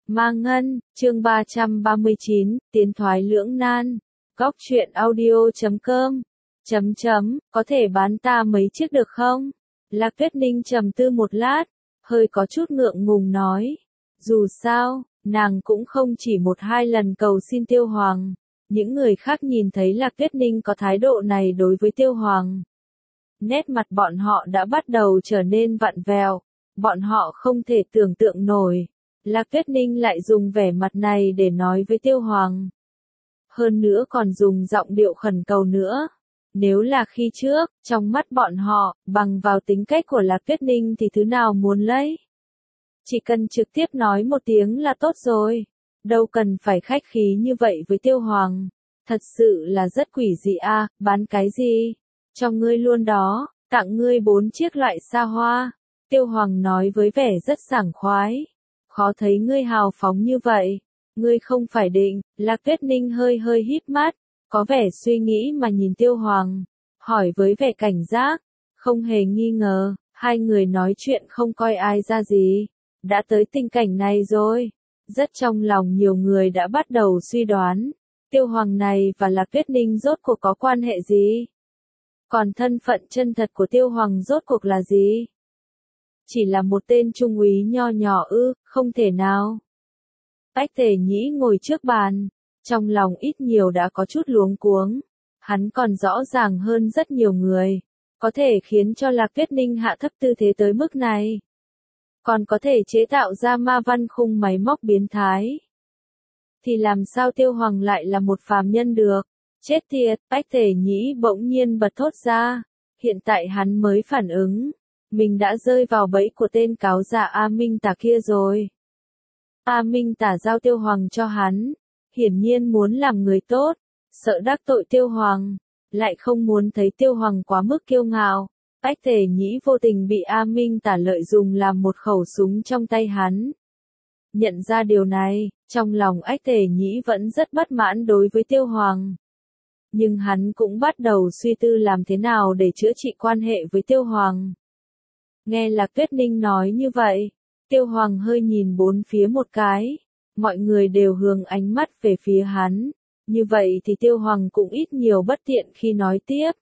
Ma Ngân, chương 339, tiến thoái lưỡng nan. Góc truyện audio.com. Có thể bán ta mấy chiếc được không? Lạc Tuyết Ninh trầm tư một lát, hơi có chút ngượng ngùng nói. Dù sao, nàng cũng không chỉ một hai lần cầu xin Tiêu Hoàng. Những người khác nhìn thấy Lạc Tuyết Ninh có thái độ này đối với Tiêu Hoàng. Nét mặt bọn họ đã bắt đầu trở nên vặn vẹo. Bọn họ không thể tưởng tượng nổi. Lạc Tuyết Ninh lại dùng vẻ mặt này để nói với Tiêu Hoàng. Hơn nữa còn dùng giọng điệu khẩn cầu nữa. Nếu là khi trước, trong mắt bọn họ, bằng vào tính cách của Lạc Tuyết Ninh thì thứ nào muốn lấy. Chỉ cần trực tiếp nói một tiếng là tốt rồi. Đâu cần phải khách khí như vậy với Tiêu Hoàng. Thật sự là rất quỷ dị a, bán cái gì? Cho ngươi luôn đó, tặng ngươi 4 chiếc loại xa hoa. Tiêu Hoàng nói với vẻ rất sảng khoái. Khó thấy ngươi hào phóng như vậy. Ngươi không phải định. Lạc Tuyết Ninh hơi híp mắt, có vẻ suy nghĩ mà nhìn Tiêu Hoàng, hỏi với vẻ cảnh giác, không hề nghi ngờ, hai người nói chuyện không coi ai ra gì. Đã tới tình cảnh này rồi. Rất trong lòng nhiều người đã bắt đầu suy đoán, Tiêu Hoàng này và Lạc Tuyết Ninh rốt cuộc có quan hệ gì? Còn thân phận chân thật của Tiêu Hoàng rốt cuộc là gì? Chỉ là một tên trung úy nho nhỏ ư, không thể nào. Bách Tề Nhĩ ngồi trước bàn, trong lòng ít nhiều đã có chút luống cuống. Hắn còn rõ ràng hơn rất nhiều người, có thể khiến cho Lạc Tuyết Ninh hạ thấp tư thế tới mức này. Còn có thể chế tạo ra ma văn khung máy móc biến thái. Thì làm sao Tiêu Hoàng lại là một phàm nhân được? Chết tiệt, Bách Tề Nhĩ bỗng nhiên bật thốt ra. Hiện tại hắn mới phản ứng. Mình đã rơi vào bẫy của tên cáo già A Minh Tả kia rồi. A Minh Tả giao Tiêu Hoàng cho hắn. Hiển nhiên muốn làm người tốt. Sợ đắc tội Tiêu Hoàng. Lại không muốn thấy Tiêu Hoàng quá mức kiêu ngạo. Bách Tề Nhĩ vô tình bị A Minh Tả lợi dụng làm một khẩu súng trong tay hắn. Nhận ra điều này, trong lòng Ách Tề Nhĩ vẫn rất bất mãn đối với Tiêu Hoàng. Nhưng hắn cũng bắt đầu suy tư làm thế nào để chữa trị quan hệ với Tiêu Hoàng. Nghe Lạc Tuyết Ninh nói như vậy, Tiêu Hoàng hơi nhìn bốn phía một cái. Mọi người đều hướng ánh mắt về phía hắn. Như vậy thì Tiêu Hoàng cũng ít nhiều bất tiện khi nói tiếp.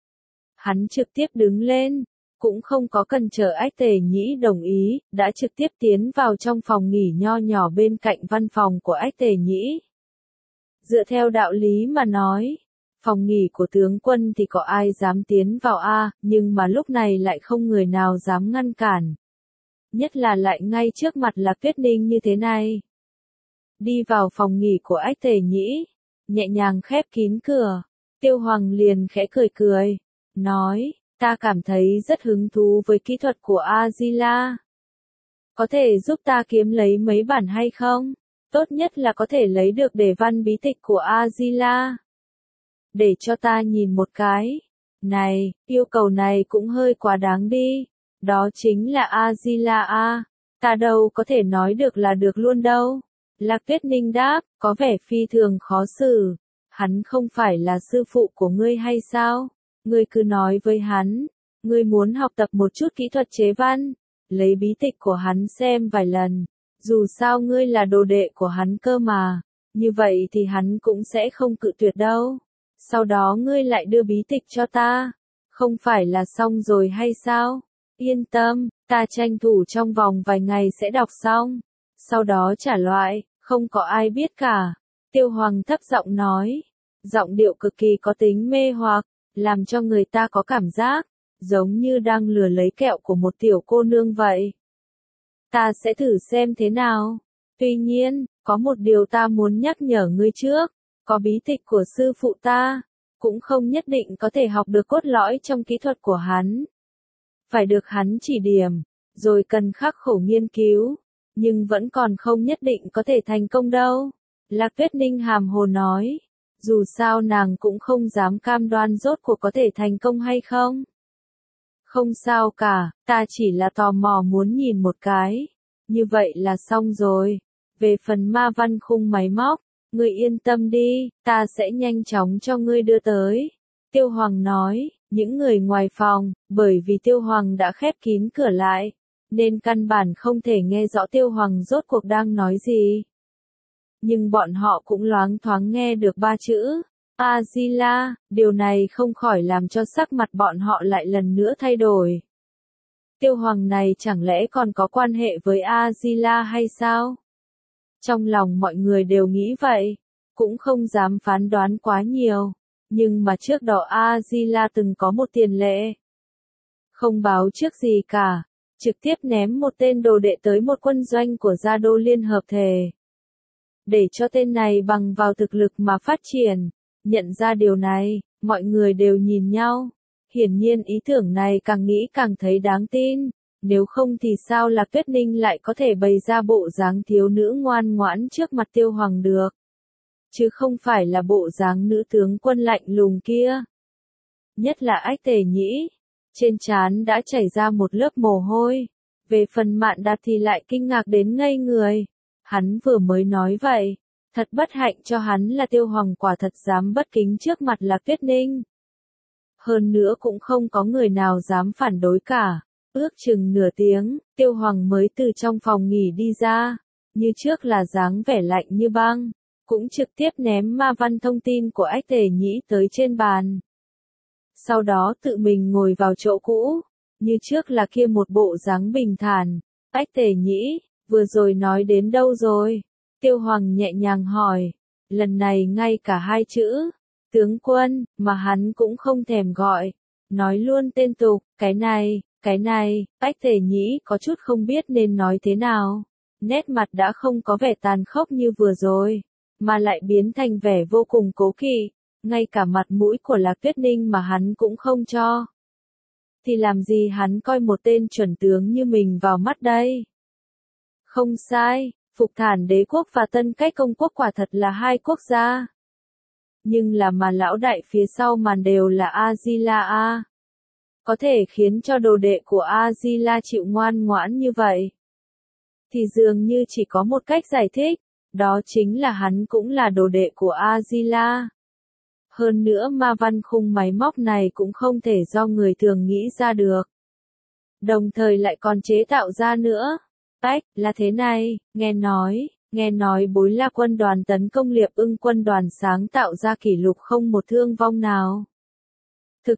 Hắn trực tiếp đứng lên, cũng không có cần chờ Ách Tề Nhĩ đồng ý, đã trực tiếp tiến vào trong phòng nghỉ nho nhỏ bên cạnh văn phòng của Ách Tề Nhĩ. Dựa theo đạo lý mà nói, phòng nghỉ của tướng quân thì có ai dám tiến vào a, nhưng mà lúc này lại không người nào dám ngăn cản. Nhất là lại ngay trước mặt Lạc Tuyết Ninh như thế này. Đi vào phòng nghỉ của Ách Tề Nhĩ, nhẹ nhàng khép kín cửa, Tiêu Hoàng liền khẽ cười, nói, ta cảm thấy rất hứng thú với kỹ thuật của Azila. Có thể giúp ta kiếm lấy mấy bản hay không? Tốt nhất là có thể lấy được đề văn bí tịch của Azila. Để cho ta nhìn một cái. Này, yêu cầu này cũng hơi quá đáng đi. Đó chính là Azila a. Ta đâu có thể nói được là được luôn đâu. Lạc Tuyết Ninh đáp, có vẻ phi thường khó xử. Hắn không phải là sư phụ của ngươi hay sao? Ngươi cứ nói với hắn. Ngươi muốn học tập một chút kỹ thuật chế văn. Lấy bí tịch của hắn xem vài lần. Dù sao ngươi là đồ đệ của hắn cơ mà. Như vậy thì hắn cũng sẽ không cự tuyệt đâu. Sau đó ngươi lại đưa bí tịch cho ta. Không phải là xong rồi hay sao? Yên tâm, ta tranh thủ trong vòng vài ngày sẽ đọc xong. Sau đó trả loại, không có ai biết cả. Tiêu Hoàng thấp giọng nói. Giọng điệu cực kỳ có tính mê hoặc, làm cho người ta có cảm giác giống như đang lừa lấy kẹo của một tiểu cô nương vậy. Ta sẽ thử xem thế nào. Tuy nhiên, có một điều ta muốn nhắc nhở ngươi trước. Có bí tịch của sư phụ ta, cũng không nhất định có thể học được cốt lõi trong kỹ thuật của hắn. Phải được hắn chỉ điểm, rồi cần khắc khổ nghiên cứu, nhưng vẫn còn không nhất định có thể thành công đâu. Lạc Tuyết Ninh hàm hồ nói, dù sao nàng cũng không dám cam đoan rốt cuộc có thể thành công hay không. Không sao cả, ta chỉ là tò mò muốn nhìn một cái. Như vậy là xong rồi. Về phần ma văn khung máy móc, ngươi yên tâm đi, ta sẽ nhanh chóng cho ngươi đưa tới. Tiêu Hoàng nói, những người ngoài phòng, bởi vì Tiêu Hoàng đã khép kín cửa lại, nên căn bản không thể nghe rõ Tiêu Hoàng rốt cuộc đang nói gì. Nhưng bọn họ cũng loáng thoáng nghe được ba chữ, A-di-la, điều này không khỏi làm cho sắc mặt bọn họ lại lần nữa thay đổi. Tiêu Hoàng này chẳng lẽ còn có quan hệ với A-di-la hay sao? Trong lòng mọi người đều nghĩ vậy, cũng không dám phán đoán quá nhiều, nhưng mà trước đó A-di-la từng có một tiền lệ. Không báo trước gì cả, trực tiếp ném một tên đồ đệ tới một quân doanh của Gia Đô Liên Hợp Thể. Để cho tên này bằng vào thực lực mà phát triển, nhận ra điều này, mọi người đều nhìn nhau. Hiển nhiên ý tưởng này càng nghĩ càng thấy đáng tin, nếu không thì sao Lạc Tuyết Ninh lại có thể bày ra bộ dáng thiếu nữ ngoan ngoãn trước mặt Tiêu Hoàng được. Chứ không phải là bộ dáng nữ tướng quân lạnh lùng kia. Nhất là Ách Tề Nhĩ, trên trán đã chảy ra một lớp mồ hôi. Về phần Mạn Đạt thì lại kinh ngạc đến ngây người. Hắn vừa mới nói vậy, thật bất hạnh cho hắn là Tiêu Hoàng quả thật dám bất kính trước mặt Lạc Tuyết Ninh. Hơn nữa cũng không có người nào dám phản đối cả. Ước chừng nửa tiếng, Tiêu Hoàng mới từ trong phòng nghỉ đi ra, như trước là dáng vẻ lạnh như băng, cũng trực tiếp ném ma văn thông tin của Ách Tề Nhĩ tới trên bàn. Sau đó tự mình ngồi vào chỗ cũ, như trước là kia một bộ dáng bình thản. Ách Tề Nhĩ, vừa rồi nói đến đâu rồi? Tiêu Hoàng nhẹ nhàng hỏi, lần này ngay cả hai chữ, tướng quân, mà hắn cũng không thèm gọi, nói luôn tên tục, cái này, Ách Tề Nhĩ có chút không biết nên nói thế nào. Nét mặt đã không có vẻ tàn khốc như vừa rồi, mà lại biến thành vẻ vô cùng cố kỵ, ngay cả mặt mũi của Lạc Tuyết Ninh mà hắn cũng không cho. Thì làm gì hắn coi một tên chuẩn tướng như mình vào mắt đây? Không sai, Phục Thản Đế quốc và Tân Cách Công quốc quả thật là hai quốc gia. Nhưng là mà lão đại phía sau màn đều là A-di-la A. Có thể khiến cho đồ đệ của A-di-la chịu ngoan ngoãn như vậy. Thì dường như chỉ có một cách giải thích, đó chính là hắn cũng là đồ đệ của A-di-la. Hơn nữa ma văn khung máy móc này cũng không thể do người thường nghĩ ra được. Đồng thời lại còn chế tạo ra nữa. Là thế này, nghe nói Bối La quân đoàn tấn công Liệp Ưng quân đoàn sáng tạo ra kỷ lục không một thương vong nào. Thật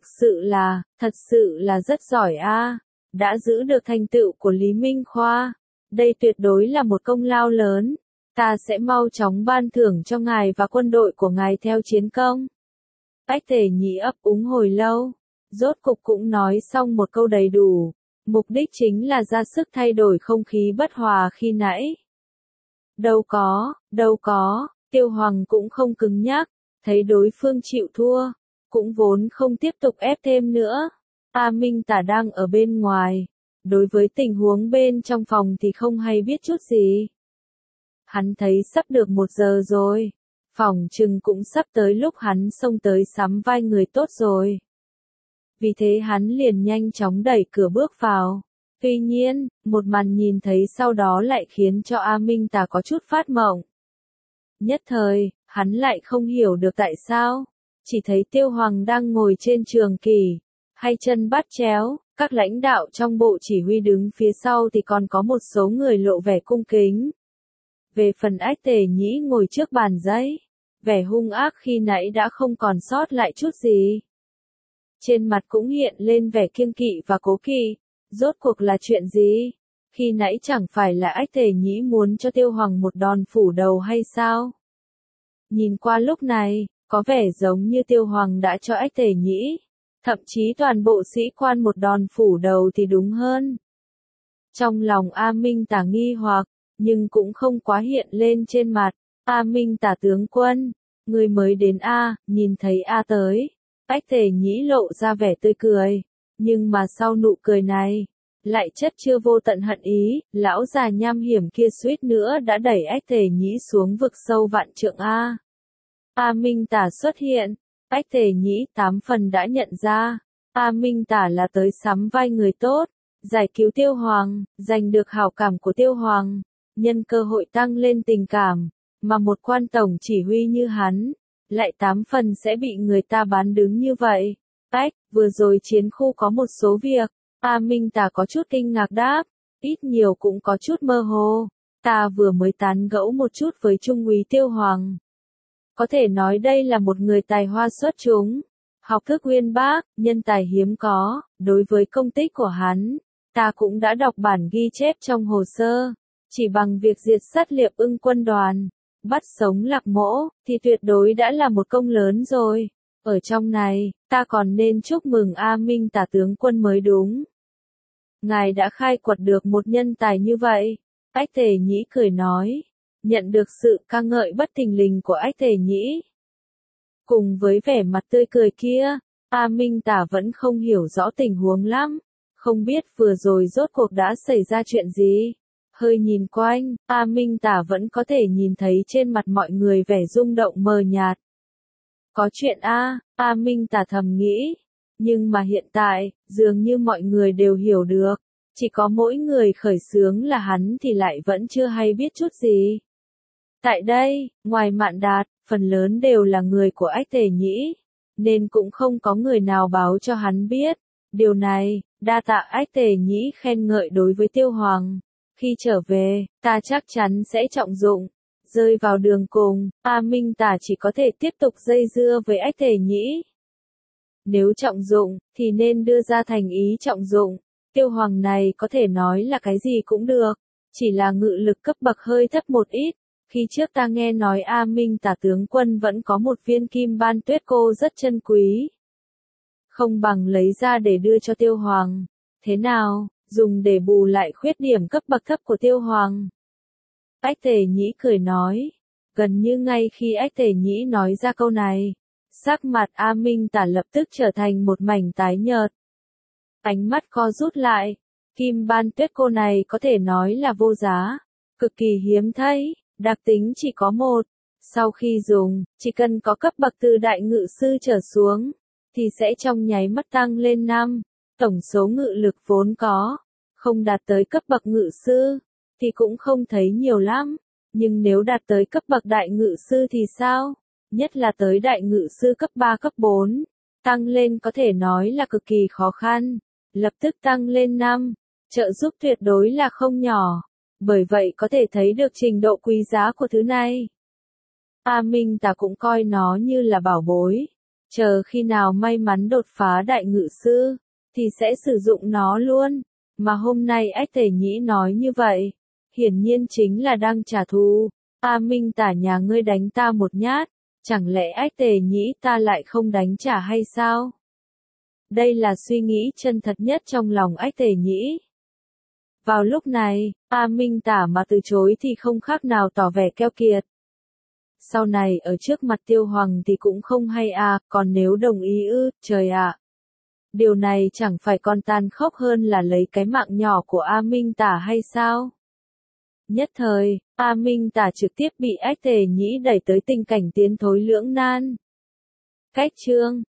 sự là rất giỏi a, đã giữ được thành tựu của Lý Minh Khoa. Đây tuyệt đối là một công lao lớn, ta sẽ mau chóng ban thưởng cho ngài và quân đội của ngài theo chiến công. Ách Tề Nhĩ ấp úng hồi lâu, rốt cục cũng nói xong một câu đầy đủ, mục đích chính là ra sức thay đổi không khí bất hòa khi nãy. Đâu có, Tiêu Hoàng cũng không cứng nhắc, thấy đối phương chịu thua, cũng vốn không tiếp tục ép thêm nữa. A Minh Tả đang ở bên ngoài, đối với tình huống bên trong phòng thì không hay biết chút gì. Hắn thấy sắp được 1 giờ rồi, phòng chừng cũng sắp tới lúc hắn xông tới sắm vai người tốt rồi. Vì thế hắn liền nhanh chóng đẩy cửa bước vào. Tuy nhiên, một màn nhìn thấy sau đó lại khiến cho A Minh Tả có chút phát mộng. Nhất thời, hắn lại không hiểu được tại sao, chỉ thấy Tiêu Hoàng đang ngồi trên trường kỷ, hai chân bắt chéo, các lãnh đạo trong bộ chỉ huy đứng phía sau thì còn có một số người lộ vẻ cung kính. Về phần Ách Tề Nhĩ ngồi trước bàn giấy, vẻ hung ác khi nãy đã không còn sót lại chút gì. Trên mặt cũng hiện lên vẻ kiêng kỵ và cố kỵ, rốt cuộc là chuyện gì? Khi nãy chẳng phải là Ách Tề Nhĩ muốn cho Tiêu Hoàng một đòn phủ đầu hay sao? Nhìn qua lúc này, có vẻ giống như Tiêu Hoàng đã cho Ách Tề Nhĩ, thậm chí toàn bộ sĩ quan một đòn phủ đầu thì đúng hơn. Trong lòng A Minh Tả nghi hoặc, nhưng cũng không quá hiện lên trên mặt. A Minh Tả tướng quân, người mới đến A, nhìn thấy A tới. Ách Tề Nhĩ lộ ra vẻ tươi cười, nhưng mà sau nụ cười này, lại chất chứa vô tận hận ý, lão già nham hiểm kia suýt nữa đã đẩy Ách Tề Nhĩ xuống vực sâu vạn trượng A. A Minh Tả xuất hiện, Ách Tề Nhĩ 8 phần đã nhận ra, A Minh Tả là tới sắm vai người tốt, giải cứu Tiêu Hoàng, giành được hảo cảm của Tiêu Hoàng, nhân cơ hội tăng lên tình cảm, mà một quan tổng chỉ huy như hắn, lại 8 phần sẽ bị người ta bán đứng như vậy. Vừa rồi chiến khu có một số việc, A Minh Tả có chút kinh ngạc đáp, ít nhiều cũng có chút mơ hồ. Ta vừa mới tán gẫu một chút với Trung úy Tiêu Hoàng. Có thể nói đây là một người tài hoa xuất chúng, học thức uyên bác, nhân tài hiếm có. Đối với công tích của hắn, ta cũng đã đọc bản ghi chép trong hồ sơ. Chỉ bằng việc diệt sát Liệp Ưng quân đoàn, bắt sống Lạc Mỗ, thì tuyệt đối đã là một công lớn rồi. Ở trong này, ta còn nên chúc mừng A Minh Tả tướng quân mới đúng. Ngài đã khai quật được một nhân tài như vậy. Ách Tề Nhĩ cười nói. Nhận được sự ca ngợi bất thình lình của Ách Tề Nhĩ. Cùng với vẻ mặt tươi cười kia, A Minh Tả vẫn không hiểu rõ tình huống lắm. Không biết vừa rồi rốt cuộc đã xảy ra chuyện gì. Hơi nhìn quanh, A Minh Tả vẫn có thể nhìn thấy trên mặt mọi người vẻ rung động mờ nhạt. Có chuyện A Minh Tả thầm nghĩ. Nhưng mà hiện tại, dường như mọi người đều hiểu được. Chỉ có mỗi người khởi xướng là hắn thì lại vẫn chưa hay biết chút gì. Tại đây, ngoài Mạn Đạt, phần lớn đều là người của Ách Tề Nhĩ, nên cũng không có người nào báo cho hắn biết. Điều này, đa tạ Ách Tề Nhĩ khen ngợi đối với Tiêu Hoàng. Khi trở về, ta chắc chắn sẽ trọng dụng. Rơi vào đường cùng, A Minh Tả chỉ có thể tiếp tục dây dưa với Ách Tề Nhĩ. Nếu trọng dụng, thì nên đưa ra thành ý trọng dụng. Tiêu Hoàng này có thể nói là cái gì cũng được, chỉ là ngự lực cấp bậc hơi thấp một ít. Khi trước ta nghe nói A Minh Tả tướng quân vẫn có một viên kim ban tuyết cô rất chân quý. Không bằng lấy ra để đưa cho Tiêu Hoàng. Thế nào, dùng để bù lại khuyết điểm cấp bậc thấp của Tiêu Hoàng. Ách Tề Nhĩ cười nói. Gần như ngay khi Ách Tề Nhĩ nói ra câu này, sắc mặt A Minh Tả lập tức trở thành một mảnh tái nhợt. Ánh mắt co rút lại. Kim ban tuyết cô này có thể nói là vô giá, cực kỳ hiếm thấy, đặc tính chỉ có một. Sau khi dùng, chỉ cần có cấp bậc từ đại ngự sư trở xuống, thì sẽ trong nháy mắt tăng lên 5. Tổng số ngự lực vốn có, không đạt tới cấp bậc ngự sư, thì cũng không thấy nhiều lắm. Nhưng nếu đạt tới cấp bậc đại ngự sư thì sao? Nhất là tới đại ngự sư cấp 3 cấp 4, tăng lên có thể nói là cực kỳ khó khăn. Lập tức tăng lên 5, trợ giúp tuyệt đối là không nhỏ. Bởi vậy có thể thấy được trình độ quý giá của thứ này. A Minh Tả cũng coi nó như là bảo bối. Chờ khi nào may mắn đột phá đại ngự sư, thì sẽ sử dụng nó luôn. Mà hôm nay Ách Tề Nhĩ nói như vậy, hiển nhiên chính là đang trả thù. A Minh Tả nhà ngươi đánh ta một nhát, chẳng lẽ Ách Tề Nhĩ ta lại không đánh trả hay sao? Đây là suy nghĩ chân thật nhất trong lòng Ách Tề Nhĩ. Vào lúc này, A Minh Tả mà từ chối thì không khác nào tỏ vẻ keo kiệt. Sau này ở trước mặt Tiêu Hoàng thì cũng không hay còn nếu đồng ý trời ạ. Điều này chẳng phải còn tàn khốc hơn là lấy cái mạng nhỏ của A Minh Tả hay sao? Nhất thời, A Minh Tả trực tiếp bị Ách Tề Nhĩ đẩy tới tình cảnh tiến thối lưỡng nan. Cách chương